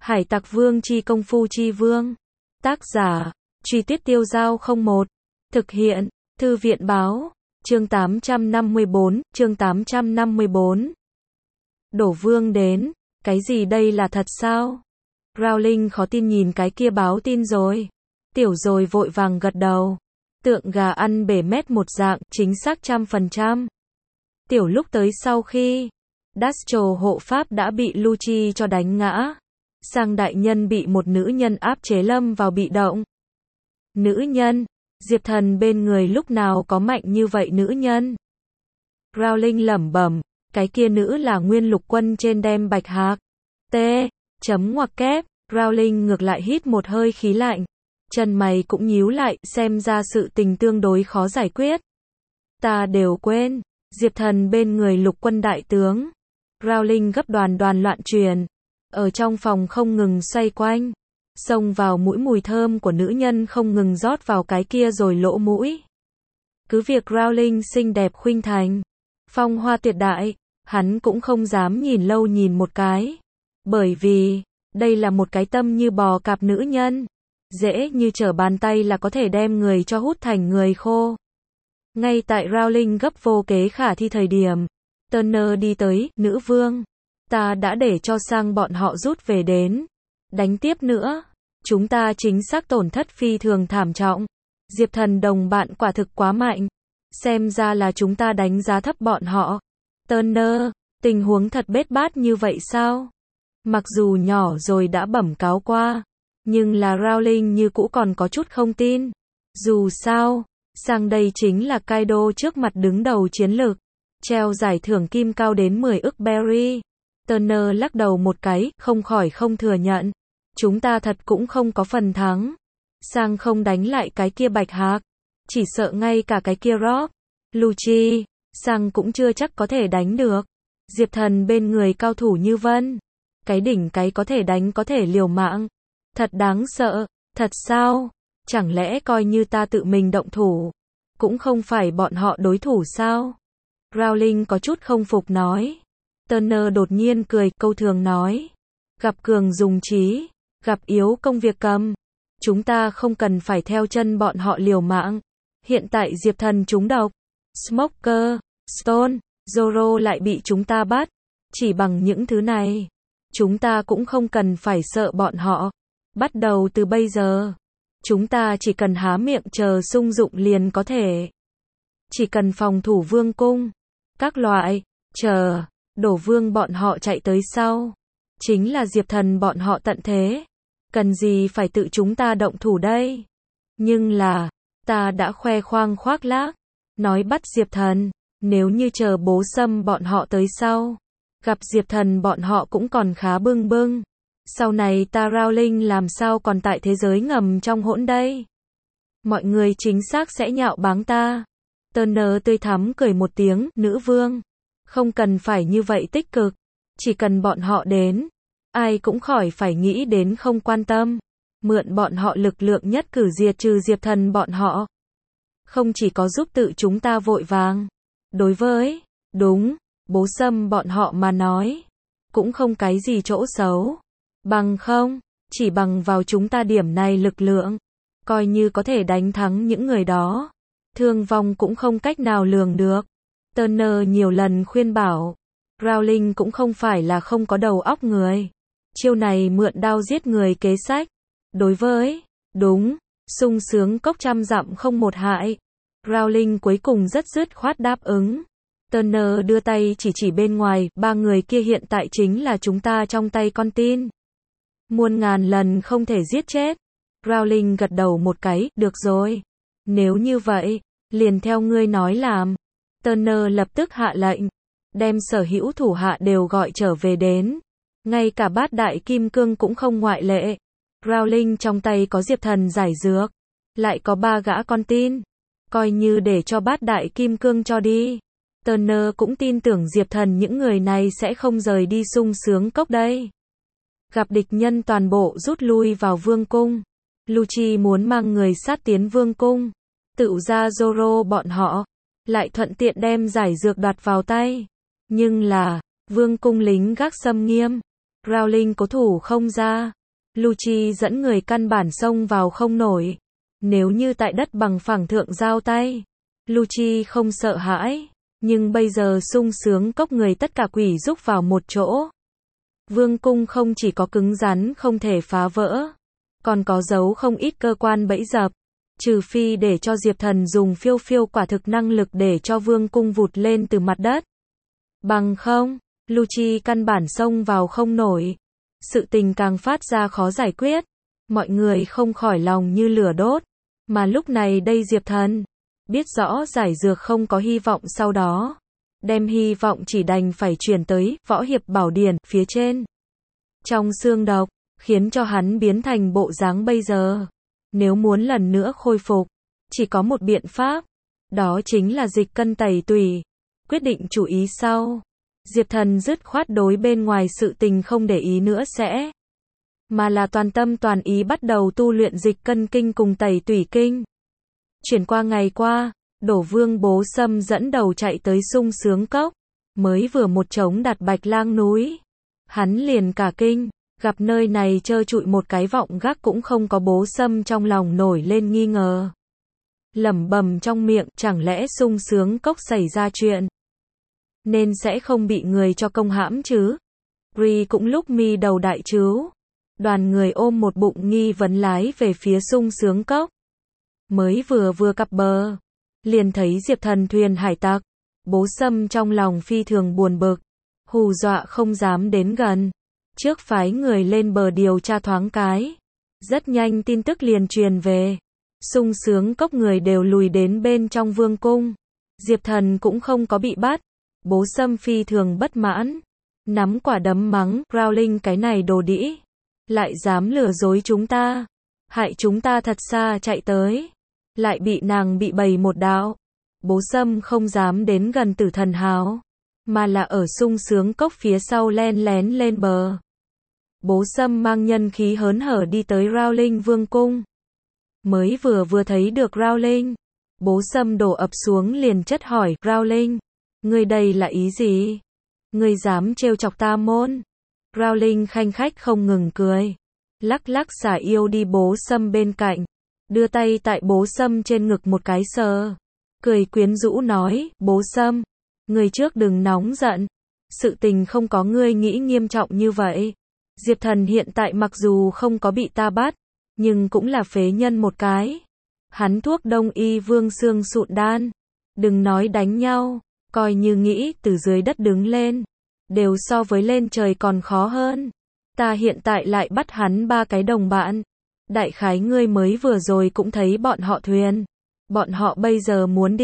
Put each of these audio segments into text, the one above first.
Hải Tặc Vương chi công phu chi vương. Tác giả, Truy Tuyết Tiêu Dao 01. Thực hiện, Thư viện báo. Chương 854, chương 854. Đổ vương đến. Cái gì đây là thật sao? Rowling khó tin nhìn cái kia báo tin rồi. Tiểu rồi vội vàng gật đầu. Tượng gà ăn bể mét một dạng, chính xác 100%. Tiểu lúc tới sau khi Dastro hộ pháp đã bị Lucci cho đánh ngã. Sang đại nhân bị một nữ nhân áp chế lâm vào bị động. Nữ nhân? Diệp Thần bên người lúc nào có mạnh như vậy nữ nhân? Rowling lẩm bẩm, cái kia nữ là nguyên lục quân trên đem bạch hạc. T. Chấm ngoặc kép, Rowling ngược lại hít một hơi khí lạnh. Chân mày cũng nhíu lại, xem ra sự tình tương đối khó giải quyết. Ta đều quên, Diệp Thần bên người lục quân đại tướng. Rowling gấp đoàn loạn truyền. Ở trong phòng không ngừng xoay quanh. Xông vào mũi mùi thơm của nữ nhân không ngừng rót vào cái kia rồi lỗ mũi. Cứ việc Rowling xinh đẹp khuynh thành, phong hoa tuyệt đại, hắn cũng không dám nhìn lâu nhìn một cái. Bởi vì, đây là một cái tâm như bò cạp nữ nhân. Dễ như trở bàn tay là có thể đem người cho hút thành người khô. Ngay tại Rowling gấp vô kế khả thi thời điểm, Turner đi tới, nữ vương. Ta đã để cho sang bọn họ rút về đến. Đánh tiếp nữa. Chúng ta chính xác tổn thất phi thường thảm trọng. Diệp Thần đồng bạn quả thực quá mạnh. Xem ra là chúng ta đánh giá thấp bọn họ. Turner, tình huống thật bết bát như vậy sao? Mặc dù nhỏ rồi đã bẩm cáo qua. Nhưng là Rowling như cũ còn có chút không tin. Dù sao, sang đây chính là Kaido trước mặt đứng đầu chiến lược. Treo giải thưởng kim cao đến 10 ức berry. Turner lắc đầu một cái, không khỏi không thừa nhận. Chúng ta thật cũng không có phần thắng. Sang không đánh lại cái kia bạch hạc. Chỉ sợ ngay cả cái kia Rob, Lucci, sang cũng chưa chắc có thể đánh được. Diệp Thần bên người cao thủ như vân. Cái đỉnh cái có thể đánh có thể liều mạng. Thật đáng sợ. Thật sao? Chẳng lẽ coi như ta tự mình động thủ, cũng không phải bọn họ đối thủ sao? Rowling có chút không phục nói. Turner đột nhiên cười, câu thường nói. Gặp cường dùng trí, gặp yếu công việc cầm. Chúng ta không cần phải theo chân bọn họ liều mạng. Hiện tại Diệp Thần trúng độc. Smoker, Stone, Zoro lại bị chúng ta bắt. Chỉ bằng những thứ này, chúng ta cũng không cần phải sợ bọn họ. Bắt đầu từ bây giờ, chúng ta chỉ cần há miệng chờ sung dụng liền có thể. Chỉ cần phòng thủ vương cung. Các loại, chờ, đổ vương bọn họ chạy tới sau. Chính là Diệp Thần bọn họ tận thế. Cần gì phải tự chúng ta động thủ đây? Nhưng là, ta đã khoe khoang khoác lác. Nói bắt Diệp Thần. Nếu như chờ bố Sâm bọn họ tới sau. Gặp Diệp Thần bọn họ cũng còn khá bưng bưng. Sau này ta Rowling làm sao còn tại thế giới ngầm trong hỗn đây? Mọi người chính xác sẽ nhạo báng ta. Turner tươi thắm cười một tiếng, nữ vương. Không cần phải như vậy tích cực. Chỉ cần bọn họ đến. Ai cũng khỏi phải nghĩ đến không quan tâm. Mượn bọn họ lực lượng nhất cử diệt trừ Diệp Thần bọn họ. Không chỉ có giúp tự chúng ta vội vàng. Đối với, đúng, bố Sâm bọn họ mà nói. Cũng không cái gì chỗ xấu. Bằng không, chỉ bằng vào chúng ta điểm này lực lượng. Coi như có thể đánh thắng những người đó. Thương vong cũng không cách nào lường được. Turner nhiều lần khuyên bảo. Rowling cũng không phải là không có đầu óc người. Chiêu này mượn đao giết người kế sách. Đối với, đúng, sung sướng cốc trăm dặm không một hại. Rowling cuối cùng rất dứt khoát đáp ứng. Turner đưa tay chỉ bên ngoài, ba người kia hiện tại chính là chúng ta trong tay con tin. Muôn ngàn lần không thể giết chết. Rowling gật đầu một cái, được rồi. Nếu như vậy, liền theo ngươi nói làm. Turner lập tức hạ lệnh. Đem sở hữu thủ hạ đều gọi trở về đến. Ngay cả bát đại kim cương cũng không ngoại lệ. Rowling trong tay có Diệp Thần giải dược. Lại có 3 gã con tin. Coi như để cho bát đại kim cương cho đi. Turner cũng tin tưởng Diệp Thần những người này sẽ không rời đi sung sướng cốc đây. Gặp địch nhân toàn bộ rút lui vào vương cung. Lucci muốn mang người sát tiến vương cung. Tự ra Zoro bọn họ. Lại thuận tiện đem giải dược đoạt vào tay. Nhưng là, vương cung lính gác xâm nghiêm. Rowling cố thủ không ra. Lucci dẫn người căn bản xông vào không nổi. Nếu như tại đất bằng phẳng thượng giao tay, Lucci không sợ hãi. Nhưng bây giờ sung sướng cốc người tất cả quỷ rúc vào một chỗ. Vương cung không chỉ có cứng rắn không thể phá vỡ, còn có giấu không ít cơ quan bẫy dập. Trừ phi để cho Diệp Thần dùng phiêu phiêu quả thực năng lực để cho vương cung vụt lên từ mặt đất. Bằng không, Lucci căn bản xông vào không nổi. Sự tình càng phát ra khó giải quyết. Mọi người không khỏi lòng như lửa đốt. Mà lúc này đây Diệp Thần biết rõ giải dược không có hy vọng, sau đó đem hy vọng chỉ đành phải chuyển tới võ hiệp bảo điển phía trên. Trong xương độc, khiến cho hắn biến thành bộ dáng bây giờ. Nếu muốn lần nữa khôi phục, chỉ có một biện pháp, đó chính là dịch cân tẩy tủy. Quyết định chủ ý sau, Diệp Thần dứt khoát đối bên ngoài sự tình không để ý nữa sẽ, mà là toàn tâm toàn ý bắt đầu tu luyện dịch cân kinh cùng tẩy tủy kinh. Chuyển qua ngày qua, Đổ Vương Bố Sâm dẫn đầu chạy tới sung sướng cốc, mới vừa một trống đặt Bạch Lang núi. Hắn liền cả kinh, gặp nơi này trơ trụi một cái vọng gác cũng không có. Bố Sâm trong lòng nổi lên nghi ngờ. Lẩm bẩm trong miệng, chẳng lẽ sung sướng cốc xảy ra chuyện, nên sẽ không bị người cho công hãm chứ? Bree cũng lúc mi đầu đại trứu. Đoàn người ôm một bụng nghi vấn lái về phía sung sướng cốc. Mới vừa cập bờ, liền thấy Diệp Thần thuyền hải tặc. Bố Sâm trong lòng phi thường buồn bực, hù dọa không dám đến gần. Trước phái người lên bờ điều tra thoáng cái. Rất nhanh tin tức liền truyền về. Sung sướng cốc người đều lùi đến bên trong vương cung. Diệp Thần cũng không có bị bắt. Bố Sâm phi thường bất mãn, nắm quả đấm mắng, Rowling cái này đồ đĩ, lại dám lừa dối chúng ta, hại chúng ta thật xa chạy tới, lại bị nàng bị bầy một đạo. Bố Sâm không dám đến gần Tử Thần Hào, mà là ở sung sướng cốc phía sau len lén lên bờ. Bố Sâm mang nhân khí hớn hở đi tới Rowling vương cung. Mới vừa thấy được Rowling, Bố Sâm đổ ập xuống liền chất hỏi, Rowling, ngươi đây là ý gì? Ngươi dám trêu chọc ta môn? Rowling khanh khách không ngừng cười, lắc lắc xả yêu đi Bố Sâm bên cạnh, đưa tay tại Bố Sâm trên ngực một cái sờ, cười quyến rũ nói, Bố Sâm, ngươi trước đừng nóng giận, sự tình không có ngươi nghĩ nghiêm trọng như vậy. Diệp Thần hiện tại mặc dù không có bị ta bắt, nhưng cũng là phế nhân một cái. Hắn thuốc đông y vương xương sụn đan, đừng nói đánh nhau, coi như nghĩ từ dưới đất đứng lên, đều so với lên trời còn khó hơn. Ta hiện tại lại bắt hắn 3 cái đồng bạn. Đại khái ngươi mới vừa rồi cũng thấy bọn họ thuyền. Bọn họ bây giờ muốn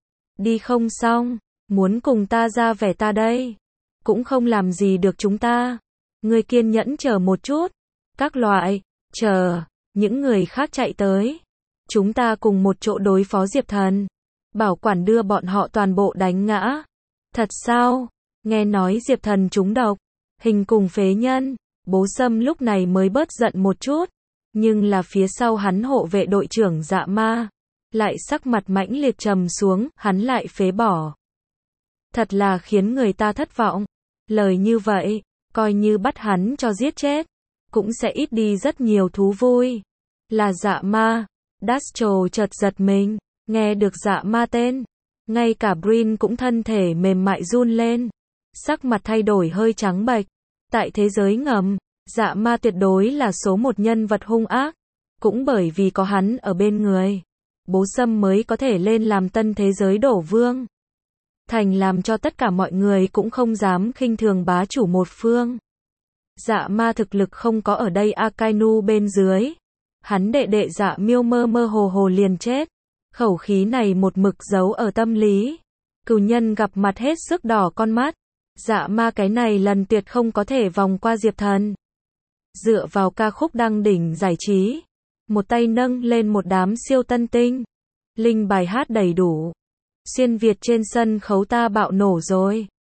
đi không xong, muốn cùng ta ra vẻ ta đây. Cũng không làm gì được chúng ta. Ngươi kiên nhẫn chờ một chút. Các loại, chờ, những người khác chạy tới. Chúng ta cùng một chỗ đối phó Diệp Thần. Bảo quản đưa bọn họ toàn bộ đánh ngã. Thật sao? Nghe nói Diệp Thần trúng độc, hình cùng phế nhân. Bố Sâm lúc này mới bớt giận một chút. Nhưng là phía sau hắn hộ vệ đội trưởng Dạ Ma lại sắc mặt mãnh liệt trầm xuống, hắn lại phế bỏ. Thật là khiến người ta thất vọng. Lời như vậy, coi như bắt hắn cho giết chết, cũng sẽ ít đi rất nhiều thú vui. Là Dạ Ma. Dastro chợt giật mình, nghe được Dạ Ma tên. Ngay cả Breen cũng thân thể mềm mại run lên. Sắc mặt thay đổi hơi trắng bệch. Tại thế giới ngầm, Dạ Ma tuyệt đối là số một nhân vật hung ác. Cũng bởi vì có hắn ở bên người, Bố Sâm mới có thể lên làm tân thế giới đổ vương. Thành làm cho tất cả mọi người cũng không dám khinh thường bá chủ một phương. Dạ Ma thực lực không có ở đây Akainu bên dưới. Hắn đệ đệ Dạ Miêu mơ hồ liền chết. Khẩu khí này một mực giấu ở tâm lý. Cừu nhân gặp mặt hết sức đỏ con mắt. Dạ Ma cái này lần tuyệt không có thể vòng qua Diệp Thần. Dựa vào ca khúc đăng đỉnh giải trí, một tay nâng lên một đám siêu tân tinh. Linh bài hát đầy đủ. Xuyên Việt trên sân khấu ta bạo nổ rồi.